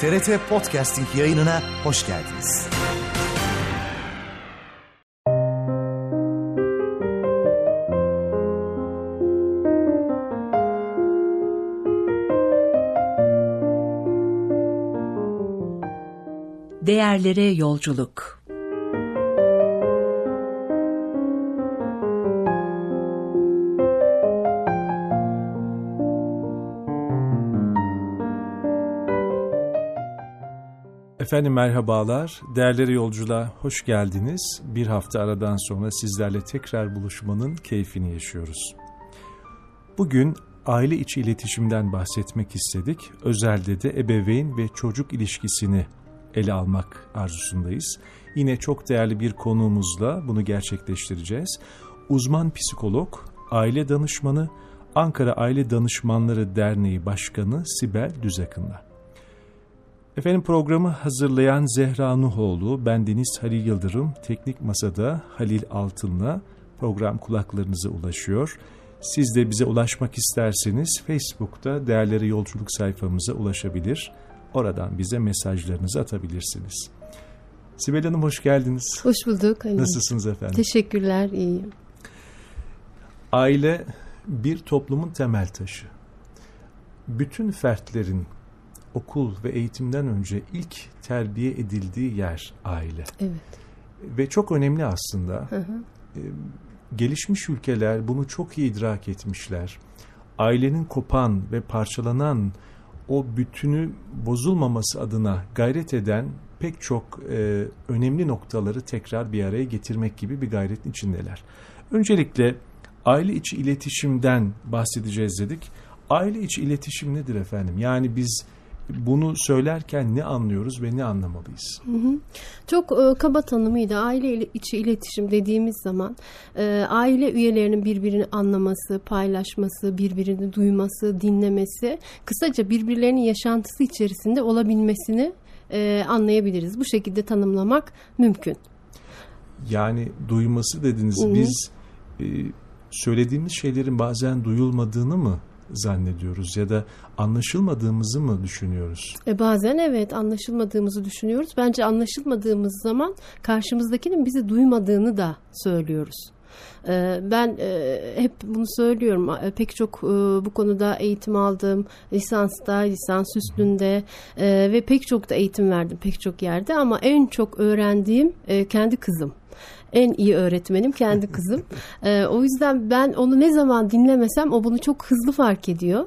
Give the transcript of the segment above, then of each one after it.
TRT Podcasting yayınına hoş geldiniz. Değerlere yolculuk. Efendim merhabalar, Değerlere Yolculuğa hoş geldiniz. Bir hafta aradan sonra sizlerle tekrar buluşmanın keyfini yaşıyoruz. Bugün aile içi iletişimden bahsetmek istedik. Özelde de ebeveyn ve çocuk ilişkisini ele almak arzusundayız. Yine çok değerli bir konuğumuzla bunu gerçekleştireceğiz. Uzman psikolog, aile danışmanı, Ankara Aile Danışmanları Derneği Başkanı Sibel Düzakın'la. Efendim programı hazırlayan Zehra Nuhoğlu, bendeniz Halil Yıldırım, teknik masada Halil Altın'la program kulaklarınıza ulaşıyor. Siz de bize ulaşmak isterseniz Facebook'ta Değerlere Yolculuk sayfamıza ulaşabilir. Oradan bize mesajlarınızı atabilirsiniz. Sibel Hanım hoş geldiniz. Hoş bulduk. Nasılsınız efendim? Teşekkürler, iyiyim. Aile bir toplumun temel taşı. Bütün fertlerin okul ve eğitimden önce ilk terbiye edildiği yer aile. Evet. Ve çok önemli aslında. Hı hı. Gelişmiş ülkeler bunu çok iyi idrak etmişler. Ailenin kopan ve parçalanan o bütünü bozulmaması adına gayret eden pek çok önemli noktaları tekrar bir araya getirmek gibi bir gayretin içindeler. Öncelikle aile içi iletişimden bahsedeceğiz dedik. Aile içi iletişim nedir efendim? Yani biz bunu söylerken ne anlıyoruz ve ne anlamalıyız? Hı hı. Çok kaba tanımıyla aile içi iletişim dediğimiz zaman aile üyelerinin birbirini anlaması, paylaşması, birbirini duyması, dinlemesi, kısaca birbirlerinin yaşantısı içerisinde olabilmesini anlayabiliriz. Bu şekilde tanımlamak mümkün. Yani duyması dediniz. Hı-hı. Biz söylediğimiz şeylerin bazen duyulmadığını mı zannediyoruz ya da anlaşılmadığımızı mı düşünüyoruz? Bazen evet anlaşılmadığımızı düşünüyoruz. Bence anlaşılmadığımız zaman karşımızdakinin bizi duymadığını da söylüyoruz. Ben hep bunu söylüyorum. Pek çok bu konuda eğitim aldım. Lisansta, lisans üstünde ve pek çok da eğitim verdim pek çok yerde ama en çok öğrendiğim kendi kızım. En iyi öğretmenim kendi kızım. O yüzden ben onu ne zaman dinlemesem o bunu çok hızlı fark ediyor.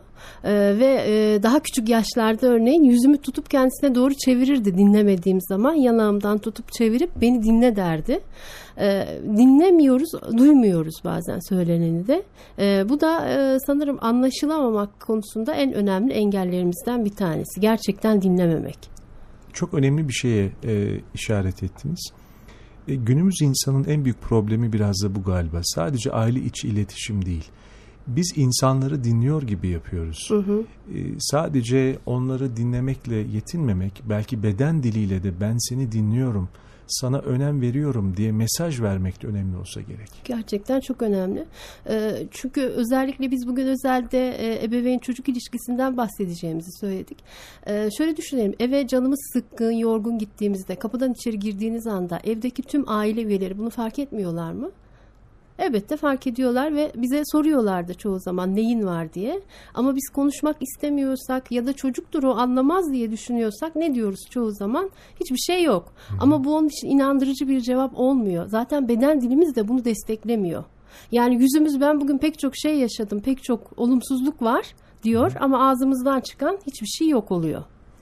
Ve daha küçük yaşlarda örneğin yüzümü tutup kendisine doğru çevirirdi dinlemediğim zaman. Yanağımdan tutup çevirip beni dinle derdi. Dinlemiyoruz, duymuyoruz bazen söyleneni de. Bu da sanırım anlaşılamamak konusunda en önemli engellerimizden bir tanesi. Gerçekten dinlememek. Çok önemli bir şeye işaret ettiniz. Günümüz insanın en büyük problemi biraz da bu galiba. Sadece aile içi iletişim değil. Biz insanları dinliyor gibi yapıyoruz. Hı hı. Sadece onları dinlemekle yetinmemek, belki beden diliyle de ben seni dinliyorum, sana önem veriyorum diye mesaj vermek de önemli olsa gerek. Gerçekten çok önemli. Çünkü özellikle biz bugün özelde ebeveyn çocuk ilişkisinden bahsedeceğimizi söyledik. Şöyle düşünelim, eve canımız sıkkın, yorgun gittiğimizde kapıdan içeri girdiğiniz anda evdeki tüm aile üyeleri bunu fark etmiyorlar mı? Elbette fark ediyorlar ve bize soruyorlar da çoğu zaman neyin var diye. Ama biz konuşmak istemiyorsak ya da çocuktur o anlamaz diye düşünüyorsak ne diyoruz çoğu zaman? Hiçbir şey yok. Hı-hı. Ama bu onun için inandırıcı bir cevap olmuyor. Zaten beden dilimiz de bunu desteklemiyor. Yani yüzümüz ben bugün pek çok şey yaşadım, pek çok olumsuzluk var diyor. Hı-hı. Ama ağzımızdan çıkan hiçbir şey yok oluyor.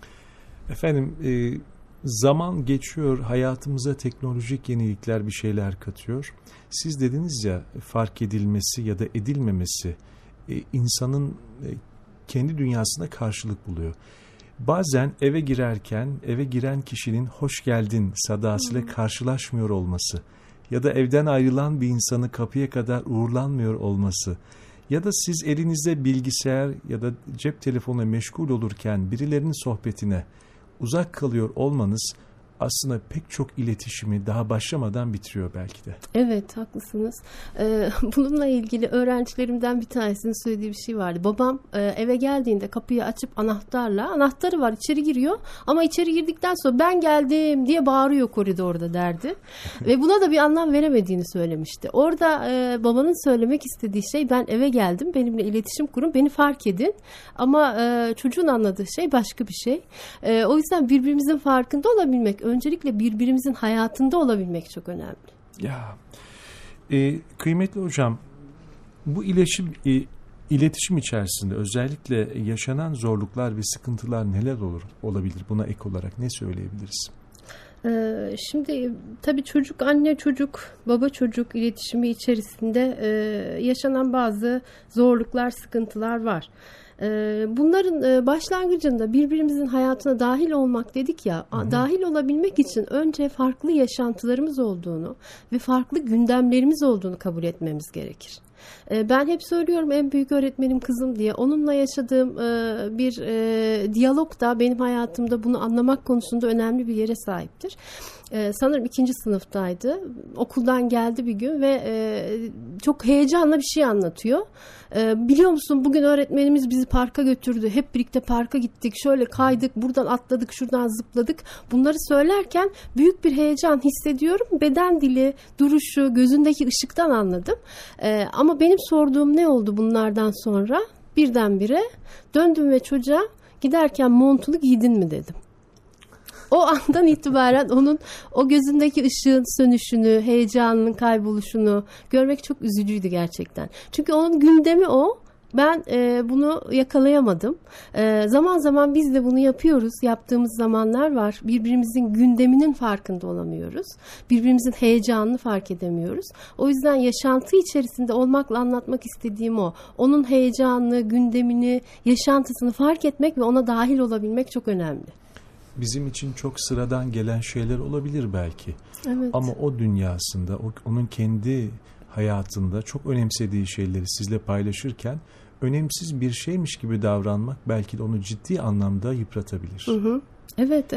Efendim zaman geçiyor, hayatımıza teknolojik yenilikler bir şeyler katıyor. Siz dediniz ya fark edilmesi ya da edilmemesi insanın kendi dünyasında karşılık buluyor. Bazen eve girerken eve giren kişinin hoş geldin sadasıyla karşılaşmıyor olması ya da evden ayrılan bir insanı kapıya kadar uğurlanmıyor olması ya da siz elinizde bilgisayar ya da cep telefonuyla meşgul olurken birilerinin sohbetine uzak kalıyor olmanız aslında pek çok iletişimi daha başlamadan bitiriyor belki de. Evet, haklısınız. Bununla ilgili öğrencilerimden bir tanesinin söylediği bir şey vardı. Babam eve geldiğinde kapıyı açıp anahtarı var, içeri giriyor ama içeri girdikten sonra ben geldim diye bağırıyor koridorda derdi. Ve buna da bir anlam veremediğini söylemişti. Orada babanın söylemek istediği şey, ben eve geldim, benimle iletişim kurun, beni fark edin. Ama çocuğun anladığı şey başka bir şey. O yüzden birbirimizin farkında olabilmek, öncelikle birbirimizin hayatında olabilmek çok önemli. Ya kıymetli hocam, bu iletişim içerisinde özellikle yaşanan zorluklar ve sıkıntılar neler olabilir? Buna ek olarak ne söyleyebiliriz? Şimdi tabii çocuk, anne çocuk, baba çocuk iletişimi içerisinde yaşanan bazı zorluklar, sıkıntılar var. Bunların başlangıcında birbirimizin hayatına dahil olmak dedik ya, dahil olabilmek için önce farklı yaşantılarımız olduğunu ve farklı gündemlerimiz olduğunu kabul etmemiz gerekir. Ben hep söylüyorum, en büyük öğretmenim kızım diye. Onunla yaşadığım bir diyalog da benim hayatımda bunu anlamak konusunda önemli bir yere sahiptir. Sanırım 2. sınıftaydı. Okuldan geldi bir gün ve çok heyecanla bir şey anlatıyor. Biliyor musun, bugün öğretmenimiz bizi parka götürdü. Hep birlikte parka gittik. Şöyle kaydık, buradan atladık, şuradan zıpladık. Bunları söylerken büyük bir heyecan hissediyorum. Beden dili, duruşu, gözündeki ışıktan anladım. Ama benim sorduğum ne oldu bunlardan sonra? Birdenbire döndüm ve çocuğa, giderken montunu giydin mi dedim. O andan itibaren onun o gözündeki ışığın sönüşünü, heyecanının kayboluşunu görmek çok üzücüydü gerçekten. Çünkü onun gündemi o. Ben bunu yakalayamadım. Zaman zaman biz de bunu yapıyoruz. Yaptığımız zamanlar var. Birbirimizin gündeminin farkında olamıyoruz. Birbirimizin heyecanını fark edemiyoruz. O yüzden yaşantı içerisinde olmakla anlatmak istediğim o. Onun heyecanını, gündemini, yaşantısını fark etmek ve ona dahil olabilmek çok önemli. Bizim için çok sıradan gelen şeyler olabilir belki. Evet. Ama o dünyasında, onun kendi hayatında çok önemsediği şeyleri sizle paylaşırken önemsiz bir şeymiş gibi davranmak belki de onu ciddi anlamda yıpratabilir. Hı hı. Evet.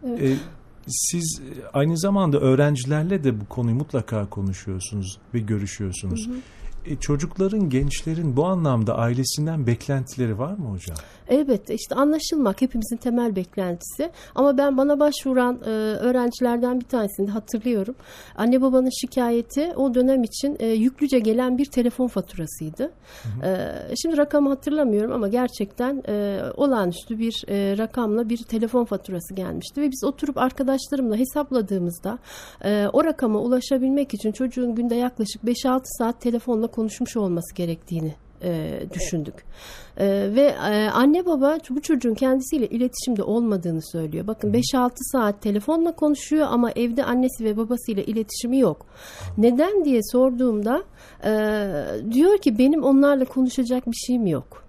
Siz aynı zamanda öğrencilerle de bu konuyu mutlaka konuşuyorsunuz ve görüşüyorsunuz. Hı hı. Çocukların, gençlerin bu anlamda ailesinden beklentileri var mı hocam? Elbette, işte anlaşılmak hepimizin temel beklentisi. Ama ben bana başvuran öğrencilerden bir tanesini de hatırlıyorum. Anne babanın şikayeti o dönem için yüklüce gelen bir telefon faturasıydı. Hı hı. Şimdi rakamı hatırlamıyorum ama gerçekten olağanüstü bir rakamla bir telefon faturası gelmişti. Ve biz oturup arkadaşlarımla hesapladığımızda o rakama ulaşabilmek için çocuğun günde yaklaşık 5-6 saat telefonla konuşmuş olması gerektiğini düşündük. Ve anne baba bu çocuğun kendisiyle iletişimde olmadığını söylüyor. Bakın 5-6 saat telefonla konuşuyor ama evde annesi ve babasıyla iletişimi yok. Neden diye sorduğumda diyor ki benim onlarla konuşacak bir şeyim yok.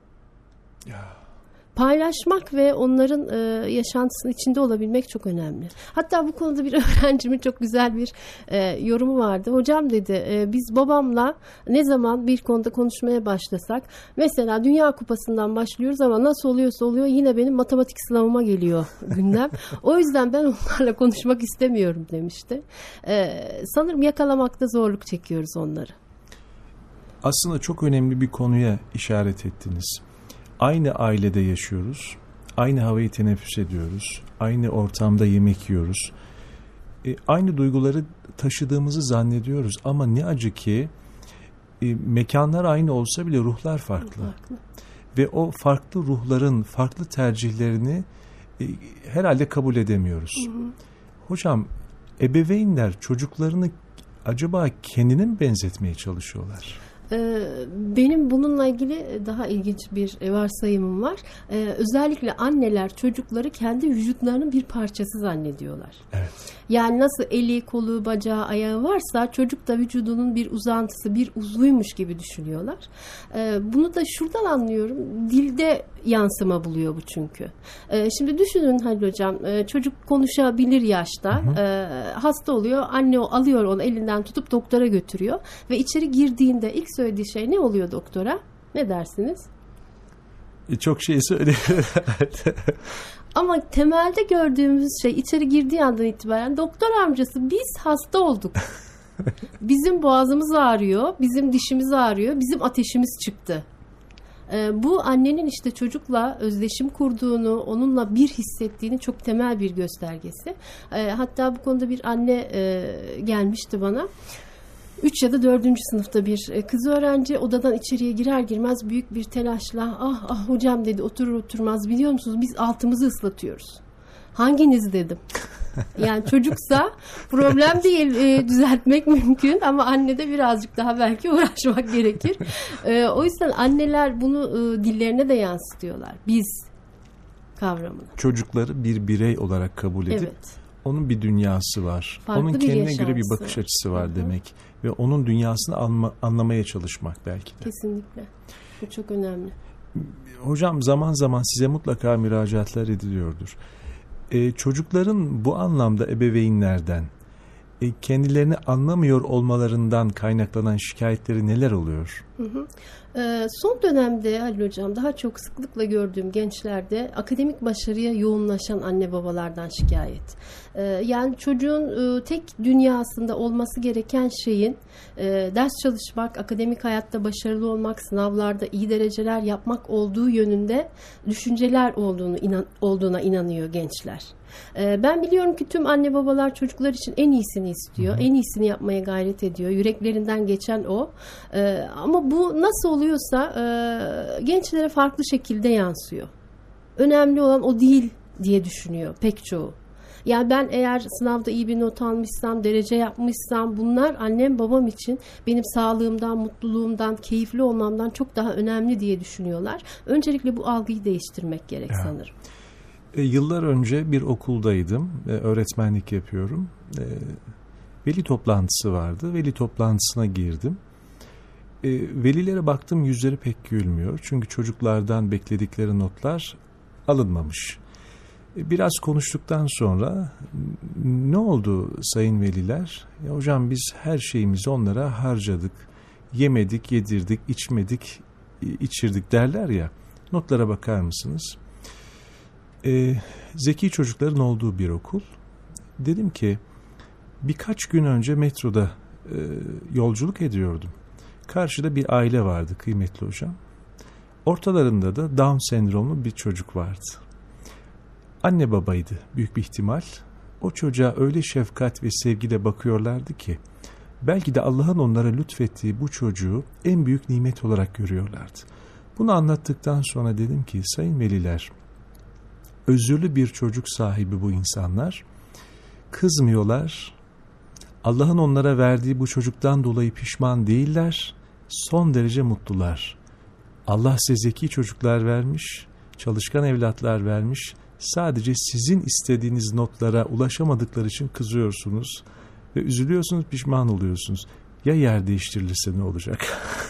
Paylaşmak ve onların yaşantısının içinde olabilmek çok önemli. Hatta bu konuda bir öğrencimin çok güzel bir yorumu vardı. Hocam dedi, biz babamla ne zaman bir konuda konuşmaya başlasak, mesela Dünya Kupası'ndan başlıyoruz ama nasıl oluyorsa oluyor yine benim matematik sınavıma geliyor gündem. O yüzden ben onlarla konuşmak istemiyorum demişti. Sanırım yakalamakta zorluk çekiyoruz onları. Aslında çok önemli bir konuya işaret ettiniz. Aynı ailede yaşıyoruz, aynı havayı teneffüs ediyoruz, aynı ortamda yemek yiyoruz. Aynı duyguları taşıdığımızı zannediyoruz ama ne acı ki mekanlar aynı olsa bile ruhlar farklı. Ve o farklı ruhların farklı tercihlerini herhalde kabul edemiyoruz. Hı hı. Hocam, ebeveynler çocuklarını acaba kendine mi benzetmeye çalışıyorlar? Benim bununla ilgili daha ilginç bir varsayımım var. Özellikle anneler çocukları kendi vücutlarının bir parçası zannediyorlar. Evet. Yani nasıl eli, kolu, bacağı, ayağı varsa çocuk da vücudunun bir uzantısı, bir uzvuymuş gibi düşünüyorlar. Bunu da şuradan anlıyorum. Dilde yansıma buluyor bu çünkü. Şimdi düşünün Halil Hocam, çocuk konuşabilir yaşta. Hı hı. Hasta oluyor. Anne alıyor onu elinden tutup doktora götürüyor. Ve içeri girdiğinde ilk söylediği şey ne oluyor doktora? Ne dersiniz? Çok şey söylüyor. Ama temelde gördüğümüz şey içeri girdiği andan itibaren doktor amcası biz hasta olduk. Bizim boğazımız ağrıyor, bizim dişimiz ağrıyor, bizim ateşimiz çıktı. Bu annenin işte çocukla özdeşim kurduğunu, onunla bir hissettiğini çok temel bir göstergesi. Hatta bu konuda bir anne gelmişti bana. 3 ya da 4. sınıfta bir kız öğrenci odadan içeriye girer girmez büyük bir telaşla ah hocam dedi, oturur oturmaz biliyor musunuz biz altımızı ıslatıyoruz. Hanginiz dedim. Yani çocuksa problem değil, düzeltmek mümkün ama annede birazcık daha belki uğraşmak gerekir. O yüzden anneler bunu dillerine de yansıtıyorlar. Biz kavramını. Çocukları bir birey olarak kabul edip evet. Onun bir dünyası var. Farklı onun bir kendine göre bir yaşantısı bakış açısı var Hı-hı. demek. Ve onun dünyasını anlamaya çalışmak belki de. Kesinlikle. Bu çok önemli. Hocam zaman zaman size mutlaka müracaatlar ediliyordur. Çocukların bu anlamda ebeveynlerden kendilerini anlamıyor olmalarından kaynaklanan şikayetleri neler oluyor? Son dönemde Halil Hocam daha çok sıklıkla gördüğüm gençlerde akademik başarıya yoğunlaşan anne babalardan şikayet. Yani çocuğun tek dünyasında olması gereken şeyin ders çalışmak, akademik hayatta başarılı olmak, sınavlarda iyi dereceler yapmak olduğu yönünde düşünceler olduğuna inanıyor gençler. Ben biliyorum ki tüm anne babalar çocuklar için en iyisini istiyor. En iyisini yapmaya gayret ediyor. Yüreklerinden geçen o. Ama bu nasıl oluyorsa gençlere farklı şekilde yansıyor. Önemli olan o değil diye düşünüyor pek çoğu. Yani ben eğer sınavda iyi bir not almışsam, derece yapmışsam bunlar annem babam için benim sağlığımdan, mutluluğumdan, keyifli olmamdan çok daha önemli diye düşünüyorlar. Öncelikle bu algıyı değiştirmek gerek sanırım. Yıllar önce bir okuldaydım. Öğretmenlik yapıyorum. Veli toplantısı vardı. Veli toplantısına girdim. Velilere baktım, yüzleri pek gülmüyor. Çünkü çocuklardan bekledikleri notlar alınmamış. Biraz konuştuktan sonra ne oldu sayın veliler? Ya hocam biz her şeyimizi onlara harcadık. Yemedik, yedirdik, içmedik, içirdik derler ya. Notlara bakar mısınız? Zeki çocukların olduğu bir okul. Dedim ki birkaç gün önce metroda yolculuk ediyordum. Karşıda bir aile vardı kıymetli hocam. Ortalarında da Down sendromlu bir çocuk vardı. Anne babaydı büyük bir ihtimal. O çocuğa öyle şefkat ve sevgiyle bakıyorlardı ki belki de Allah'ın onlara lütfettiği bu çocuğu en büyük nimet olarak görüyorlardı. Bunu anlattıktan sonra dedim ki sayın veliler, özürlü bir çocuk sahibi bu insanlar, kızmıyorlar, Allah'ın onlara verdiği bu çocuktan dolayı pişman değiller, son derece mutlular. Allah size zeki çocuklar vermiş, çalışkan evlatlar vermiş, sadece sizin istediğiniz notlara ulaşamadıkları için kızıyorsunuz ve üzülüyorsunuz, pişman oluyorsunuz. Ya yer değiştirilirse ne olacak?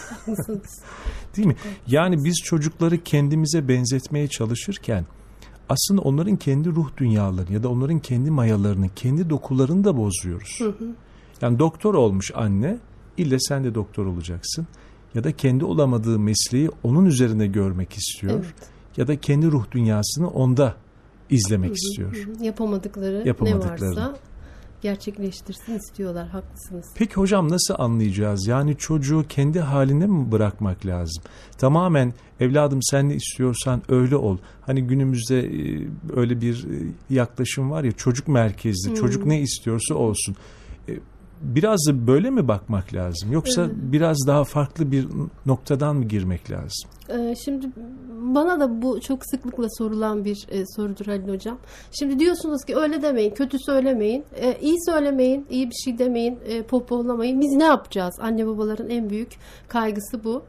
Değil mi? Yani biz çocukları kendimize benzetmeye çalışırken aslında onların kendi ruh dünyalarını ya da onların kendi mayalarını, kendi dokularını da bozuyoruz. Yani doktor olmuş anne, ille sen de doktor olacaksın. Ya da kendi olamadığı mesleği onun üzerine görmek istiyor. Evet. Ya da kendi ruh dünyasını onda izlemek istiyor. Yapamadıkları ne varsa gerçekleştirsin istiyorlar. Haklısınız. Peki hocam nasıl anlayacağız? Yani çocuğu kendi haline mi bırakmak lazım? Tamamen evladım sen ne istiyorsan öyle ol. Hani günümüzde öyle bir yaklaşım var ya, çocuk merkezli. Çocuk ne istiyorsa olsun. Biraz da böyle mi bakmak lazım? Yoksa biraz daha farklı bir noktadan mı girmek lazım? Şimdi bana da bu çok sıklıkla sorulan bir sorudur Halil Hocam. Şimdi diyorsunuz ki öyle demeyin, kötü söylemeyin, iyi söylemeyin, iyi bir şey demeyin, pohpohlamayın. Biz ne yapacağız? Anne babaların en büyük kaygısı bu.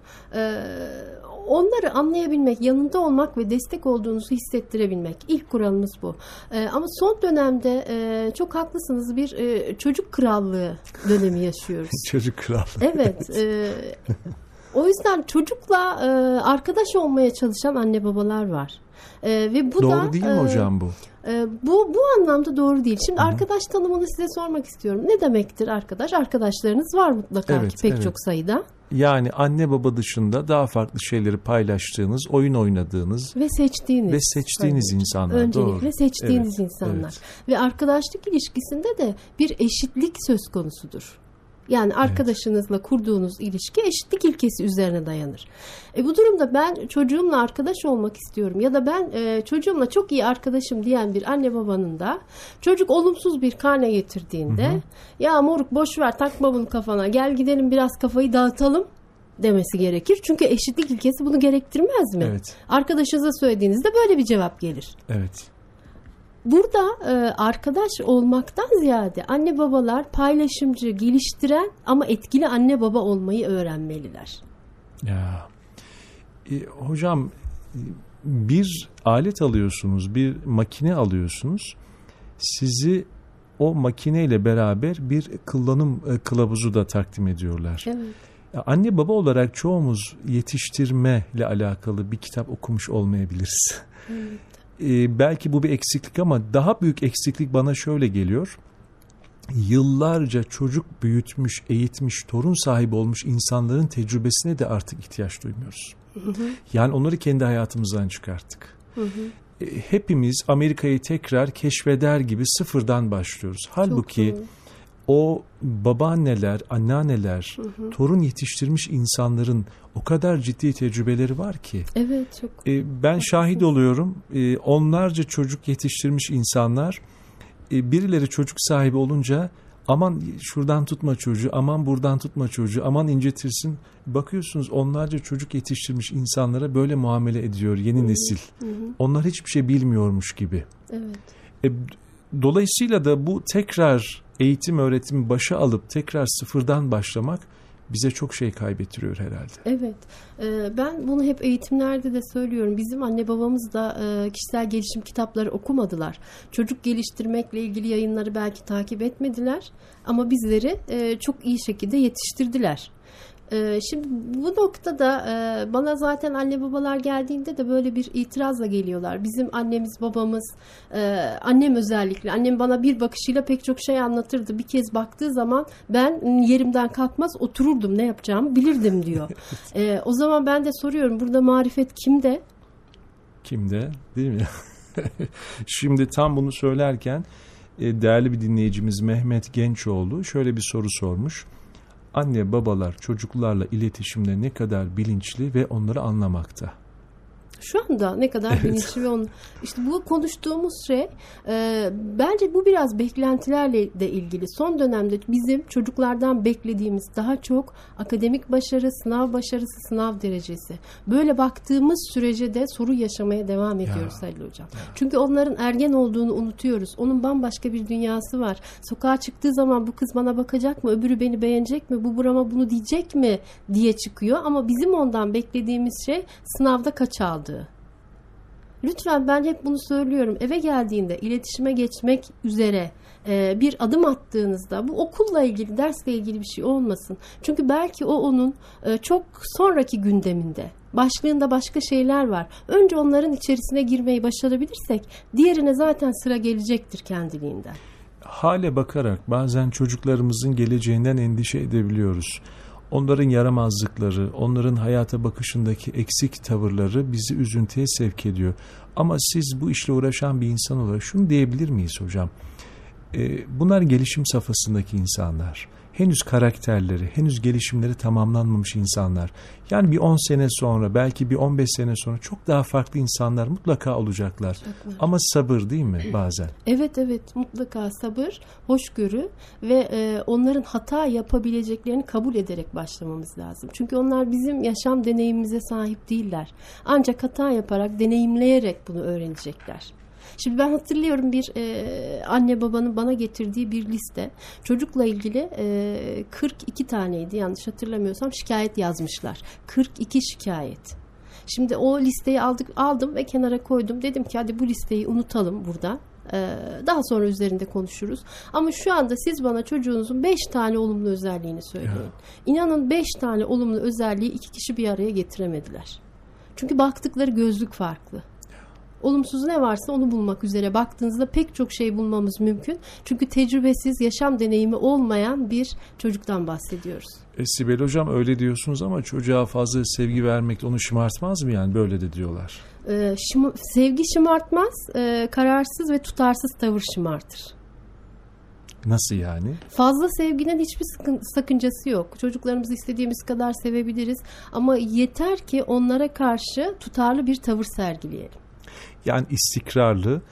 Onları anlayabilmek, yanında olmak ve destek olduğunuzu hissettirebilmek. İlk kuralımız bu. Ama son dönemde çok haklısınız, bir çocuk krallığı dönemi yaşıyoruz. Çocuk krallığı. Evet. O yüzden çocukla arkadaş olmaya çalışan anne babalar var. Ve bu doğru değil mi hocam bu? Bu anlamda doğru değil. Şimdi arkadaş tanımını size sormak istiyorum. Ne demektir arkadaş? Arkadaşlarınız var mutlaka ki pek çok sayıda. Yani anne baba dışında daha farklı şeyleri paylaştığınız, oyun oynadığınız ve seçtiğiniz insanlar. Öncelikle doğru. seçtiğiniz insanlar. Ve arkadaşlık ilişkisinde de bir eşitlik söz konusudur. Yani arkadaşınızla kurduğunuz ilişki eşitlik ilkesi üzerine dayanır. Bu durumda ben çocuğumla arkadaş olmak istiyorum ya da ben çocuğumla çok iyi arkadaşım diyen bir anne babanın da çocuk olumsuz bir karne getirdiğinde ya moruk boş ver, takma bunu kafana, gel gidelim biraz kafayı dağıtalım demesi gerekir. Çünkü eşitlik ilkesi bunu gerektirmez mi? Evet. Arkadaşınıza söylediğinizde böyle bir cevap gelir. Evet. Burada arkadaş olmaktan ziyade anne babalar paylaşımcı, geliştiren ama etkili anne baba olmayı öğrenmeliler. Ya hocam, bir alet alıyorsunuz, bir makine alıyorsunuz. Sizi o makineyle beraber bir kullanım kılavuzu da takdim ediyorlar. Evet. Anne baba olarak çoğumuz yetiştirmeyle alakalı bir kitap okumuş olmayabiliriz. Evet. Belki bu bir eksiklik ama daha büyük eksiklik bana şöyle geliyor. Yıllarca çocuk büyütmüş, eğitmiş, torun sahibi olmuş insanların tecrübesine de artık ihtiyaç duymuyoruz. Yani onları kendi hayatımızdan çıkarttık. Hepimiz Amerika'yı tekrar keşfeder gibi sıfırdan başlıyoruz. Halbuki o babaanneler, anneanneler, torun yetiştirmiş insanların o kadar ciddi tecrübeleri var ki. Evet, çok. Ben şahit oluyorum. Onlarca çocuk yetiştirmiş insanlar, birileri çocuk sahibi olunca aman şuradan tutma çocuğu, aman buradan tutma çocuğu, aman incitirsin. Bakıyorsunuz onlarca çocuk yetiştirmiş insanlara böyle muamele ediyor yeni nesil. Onlar hiçbir şey bilmiyormuş gibi. Evet. Dolayısıyla da bu tekrar eğitim öğretimi başa alıp tekrar sıfırdan başlamak bize çok şey kaybettiriyor herhalde. Evet. Ben bunu hep eğitimlerde de söylüyorum. Bizim anne babamız da kişisel gelişim kitapları okumadılar. Çocuk geliştirmekle ilgili yayınları belki takip etmediler. Ama bizleri çok iyi şekilde yetiştirdiler. Şimdi bu noktada bana zaten anne babalar geldiğinde de böyle bir itirazla geliyorlar. Bizim annemiz, babamız, annem özellikle, annem bana bir bakışıyla pek çok şey anlatırdı. Bir kez baktığı zaman ben yerimden kalkmaz otururdum, ne yapacağımı bilirdim diyor. O zaman ben de soruyorum, burada marifet kimde? Kimde, değil mi? Şimdi tam bunu söylerken değerli bir dinleyicimiz Mehmet Gençoğlu şöyle bir soru sormuş. Anne babalar çocuklarla iletişimde ne kadar bilinçli ve onları anlamakta? Şu anda ne kadar bilinçli ve işte bu konuştuğumuz şey bence bu biraz beklentilerle de ilgili. Son dönemde bizim çocuklardan beklediğimiz daha çok akademik başarı, sınav başarısı, sınav derecesi. Böyle baktığımız sürece de sorun yaşamaya devam ediyoruz Halil Hocam. Çünkü onların ergen olduğunu unutuyoruz. Onun bambaşka bir dünyası var. Sokağa çıktığı zaman bu kız bana bakacak mı, öbürü beni beğenecek mi, bu burama bunu diyecek mi diye çıkıyor. Ama bizim ondan beklediğimiz şey sınavda kaç aldı. Lütfen, ben hep bunu söylüyorum. Eve geldiğinde iletişime geçmek üzere bir adım attığınızda bu okulla ilgili, dersle ilgili bir şey olmasın. Çünkü belki o onun çok sonraki gündeminde. Başlığında başka şeyler var. Önce onların içerisine girmeyi başarabilirsek diğerine zaten sıra gelecektir kendiliğinden. Hale bakarak bazen çocuklarımızın geleceğinden endişe edebiliyoruz. Onların yaramazlıkları, onların hayata bakışındaki eksik tavırları bizi üzüntüye sevk ediyor. Ama siz bu işle uğraşan bir insan olarak şunu diyebilir miyiz hocam? Bunlar gelişim safhasındaki insanlar. Henüz karakterleri, henüz gelişimleri tamamlanmamış insanlar. Yani bir 10 sene sonra, belki bir 15 sene sonra çok daha farklı insanlar mutlaka olacaklar. Ama sabır, değil mi bazen? Evet, mutlaka sabır, hoşgörü ve onların hata yapabileceklerini kabul ederek başlamamız lazım. Çünkü onlar bizim yaşam deneyimimize sahip değiller. Ancak hata yaparak, deneyimleyerek bunu öğrenecekler. Şimdi ben hatırlıyorum bir anne babanın bana getirdiği bir liste. Çocukla ilgili 42 taneydi yanlış hatırlamıyorsam, şikayet yazmışlar. 42 şikayet. Şimdi o listeyi aldım ve kenara koydum. Dedim ki hadi bu listeyi unutalım burada. Daha sonra üzerinde konuşuruz. Ama şu anda siz bana çocuğunuzun 5 tane olumlu özelliğini söyleyin. İnanın 5 tane olumlu özelliği 2 kişi bir araya getiremediler. Çünkü baktıkları gözlük farklı. Olumsuz ne varsa onu bulmak üzere baktığınızda pek çok şey bulmamız mümkün. Çünkü tecrübesiz, yaşam deneyimi olmayan bir çocuktan bahsediyoruz. Sibel Hocam öyle diyorsunuz ama çocuğa fazla sevgi vermek onu şımartmaz mı yani? Böyle de diyorlar. Sevgi şımartmaz, kararsız ve tutarsız tavır şımartır. Nasıl yani? Fazla sevginin hiçbir sakıncası yok. Çocuklarımızı istediğimiz kadar sevebiliriz ama yeter ki onlara karşı tutarlı bir tavır sergileyelim. Yani istikrarlı,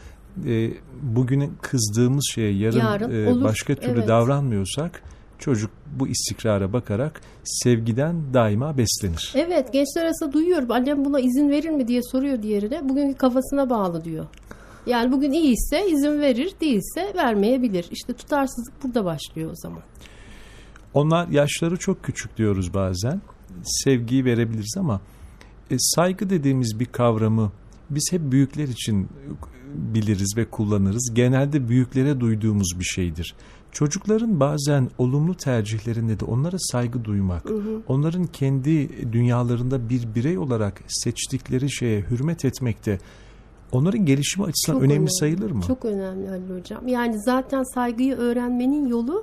bugün kızdığımız şeye yarın başka türlü davranmıyorsak çocuk bu istikrara bakarak sevgiden daima beslenir. Evet, gençler arasında duyuyorum. Annem buna izin verir mi diye soruyor diğerine. Bugünkü kafasına bağlı diyor. Yani bugün iyiyse izin verir, değilse vermeyebilir. İşte tutarsızlık burada başlıyor o zaman. Onlar yaşları çok küçük diyoruz bazen. Sevgiyi verebiliriz ama saygı dediğimiz bir kavramı biz hep büyükler için biliriz ve kullanırız. Genelde büyüklere duyduğumuz bir şeydir. Çocukların bazen olumlu tercihlerinde de onlara saygı duymak, onların kendi dünyalarında bir birey olarak seçtikleri şeye hürmet etmek de onların gelişimi açısından çok önemli sayılır mı? Çok önemli Halil Hocam. Yani zaten saygıyı öğrenmenin yolu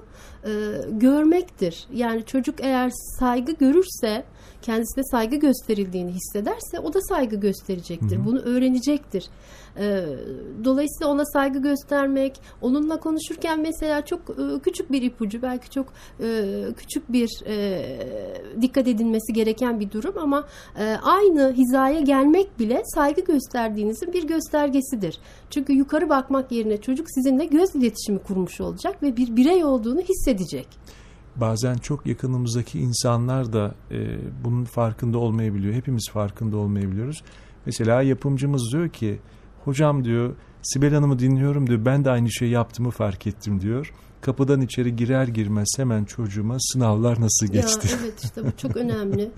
görmektir. Yani çocuk eğer saygı görürse, kendisine saygı gösterildiğini hissederse o da saygı gösterecektir. Bunu öğrenecektir. Dolayısıyla ona saygı göstermek, onunla konuşurken mesela çok küçük bir ipucu, belki çok küçük bir dikkat edilmesi gereken bir durum ama aynı hizaya gelmek bile saygı gösterdiğinizin bir göstergesidir. Çünkü yukarı bakmak yerine çocuk sizinle göz iletişimi kurmuş olacak ve bir birey olduğunu hissedecek. Bazen çok yakınımızdaki insanlar da bunun farkında olmayabiliyor. Hepimiz farkında olmayabiliyoruz. Mesela yapımcımız diyor ki, hocam diyor, Sibel Hanım'ı dinliyorum diyor, ben de aynı şeyi yaptığımı fark ettim diyor. Kapıdan içeri girer girmez hemen çocuğuma sınavlar nasıl geçti? Ya, evet, işte bu çok önemli.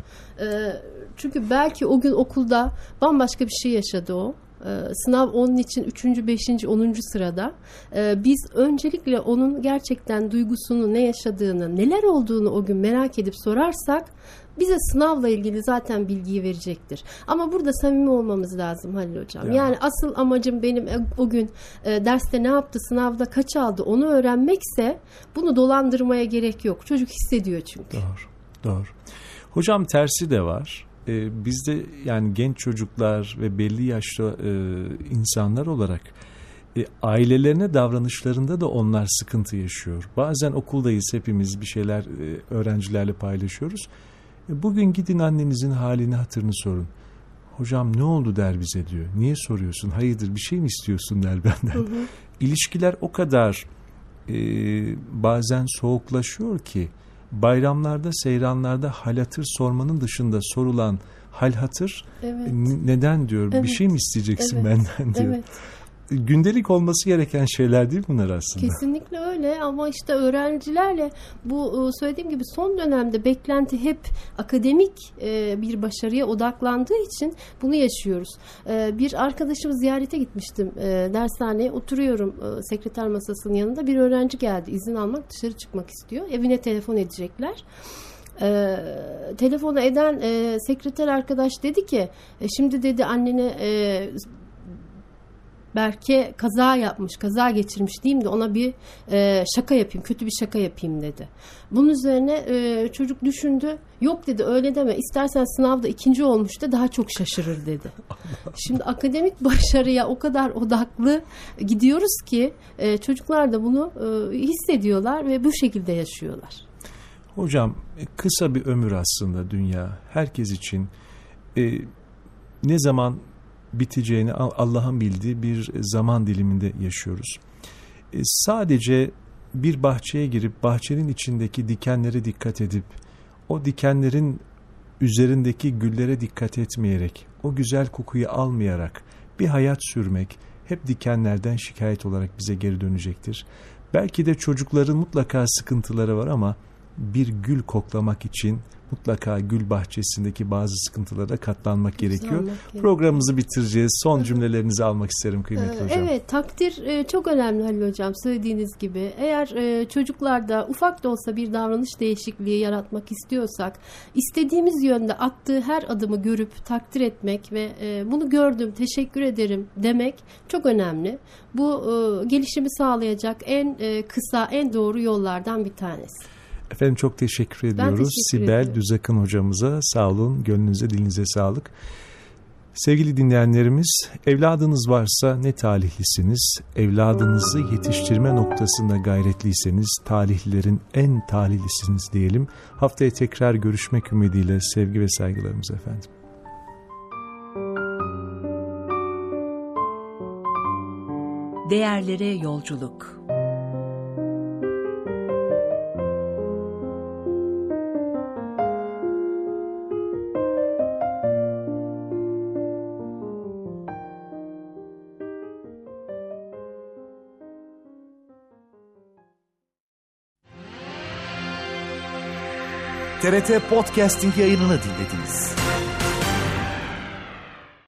Çünkü belki o gün okulda bambaşka bir şey yaşadı o. Sınav onun için 3. 5. 10. sırada. Biz öncelikle onun gerçekten duygusunu, ne yaşadığını, neler olduğunu o gün merak edip sorarsak bize sınavla ilgili zaten bilgiyi verecektir. Ama burada samimi olmamız lazım Halil Hocam. Yani asıl amacım benim o gün derste ne yaptı, sınavda kaç aldı onu öğrenmekse bunu dolandırmaya gerek yok. Çocuk hissediyor çünkü. Doğru. Hocam tersi de var. Bizde yani genç çocuklar ve belli yaşlı insanlar olarak ailelerine davranışlarında da onlar sıkıntı yaşıyor. Bazen okuldayız, hepimiz bir şeyler öğrencilerle paylaşıyoruz. Bugün gidin annenizin halini hatırını sorun. Hocam ne oldu der bize diyor. Niye soruyorsun? Hayırdır, bir şey mi istiyorsun der benden. İlişkiler o kadar bazen soğuklaşıyor ki bayramlarda, seyranlarda hal hatır sormanın dışında sorulan hal hatır neden diyor, bir şey mi isteyeceksin benden diyor. Evet. Gündelik olması gereken şeyler değil bunlar aslında. Kesinlikle öyle ama işte öğrencilerle bu söylediğim gibi son dönemde beklenti hep akademik bir başarıya odaklandığı için bunu yaşıyoruz. Bir arkadaşımı ziyarete gitmiştim dershaneye, oturuyorum sekreter masasının yanında, bir öğrenci geldi, izin almak, dışarı çıkmak istiyor, evine telefon edecekler. Telefonu eden sekreter arkadaş dedi ki şimdi dedi annene Berke kaza yapmış, kaza geçirmiş diyeyim de ona bir şaka yapayım, kötü bir şaka yapayım dedi. Bunun üzerine çocuk düşündü. Yok dedi, öyle deme. İstersen sınavda 2. olmuş da daha çok şaşırır dedi. Şimdi akademik başarıya o kadar odaklı gidiyoruz ki çocuklar da bunu hissediyorlar ve bu şekilde yaşıyorlar. Hocam kısa bir ömür aslında dünya. Herkes için ne zaman biteceğini Allah'ın bildiği bir zaman diliminde yaşıyoruz. Sadece bir bahçeye girip bahçenin içindeki dikenlere dikkat edip o dikenlerin üzerindeki güllere dikkat etmeyerek, o güzel kokuyu almayarak bir hayat sürmek hep dikenlerden şikayet olarak bize geri dönecektir. Belki de çocukların mutlaka sıkıntıları var ama bir gül koklamak için mutlaka gül bahçesindeki bazı sıkıntılara katlanmak gerekiyor. Programımızı bitireceğiz. Son cümlelerinizi almak isterim kıymetli hocam. Evet, takdir çok önemli Halil Hocam, söylediğiniz gibi. Eğer çocuklarda ufak da olsa bir davranış değişikliği yaratmak istiyorsak, istediğimiz yönde attığı her adımı görüp takdir etmek ve bunu gördüm, teşekkür ederim demek çok önemli. Bu gelişimi sağlayacak en kısa, en doğru yollardan bir tanesi. Efendim çok teşekkür ediyoruz. Sibel Düzakın hocamıza sağ olun, gönlünüze dilinize sağlık. Sevgili dinleyenlerimiz, evladınız varsa ne talihlisiniz, evladınızı yetiştirme noktasında gayretliyseniz talihlilerin en talihlisiniz diyelim. Haftaya tekrar görüşmek ümidiyle sevgi ve saygılarımız efendim. Değerlere yolculuk. TRT Podcasting yayınını dinlediniz.